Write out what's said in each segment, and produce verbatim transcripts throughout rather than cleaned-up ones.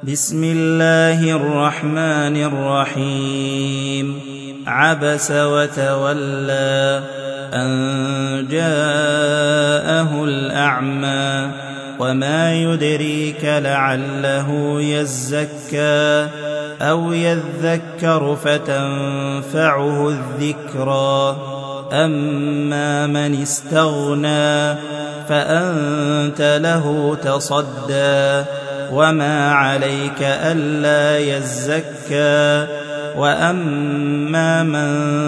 بسم الله الرحمن الرحيم عبس وتولى أن جاءه الأعمى وما يدريك لعله يزكى أو يذكر فتنفعه الذكرى أما من استغنى فأنت له تصدى وما عليك ألا يزكى وأما من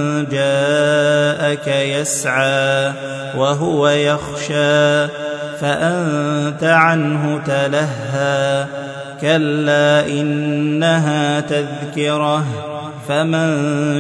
جاءك يسعى وهو يخشى فأنت عنه تلهى كلا إنها تذكرة فمن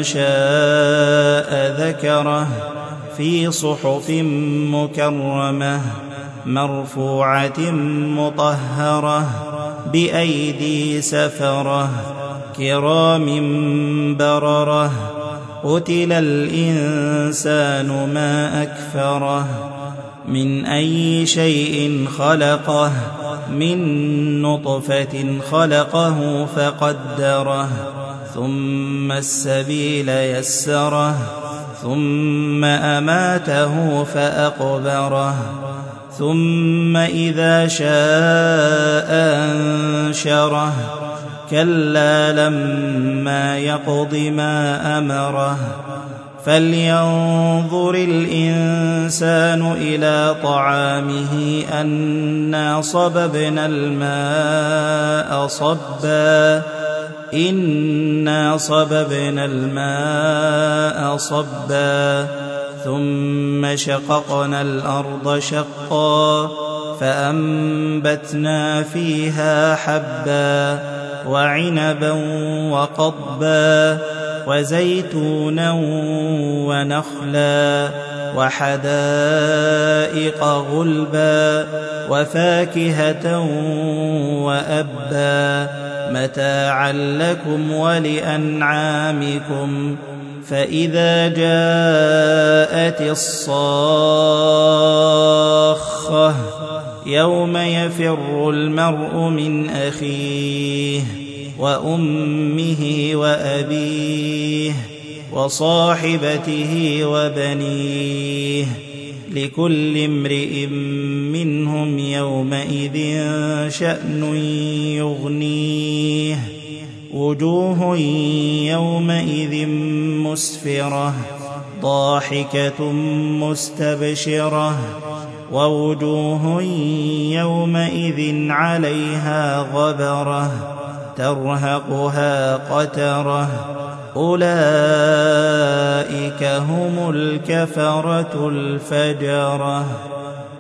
شاء ذكره في صحف مكرمة مرفوعة مطهرة بأيدي سفرة كرام بررة قتل الإنسان ما أكفره من أي شيء خلقه من نطفة خلقه فقدره ثم السبيل يسره ثم أماته فأقبره ثم إذا شاء أنشره كلا لما يقض ما أمره فلينظر الإنسان إلى طعامه أنا صببنا الماء صبا إنا صببنا الماء صبا ثم شققنا الأرض شقا فأنبتنا فيها حبا وعنبا وقضبا وزيتونا ونخلا وحدائق غلبا وفاكهة وأبا متاعا لكم ولأنعامكم فإذا جاءت الصاخة يوم يفر المرء من أخيه وأمه وأبيه وصاحبته وبنيه لكل امرئ منهم يومئذ شأن يغنيه وجوه يومئذ مسفرة ضاحكة مستبشرة ووجوه يومئذ عليها غبرة ترهقها قترة أولئك هم الكفرة الفجرة.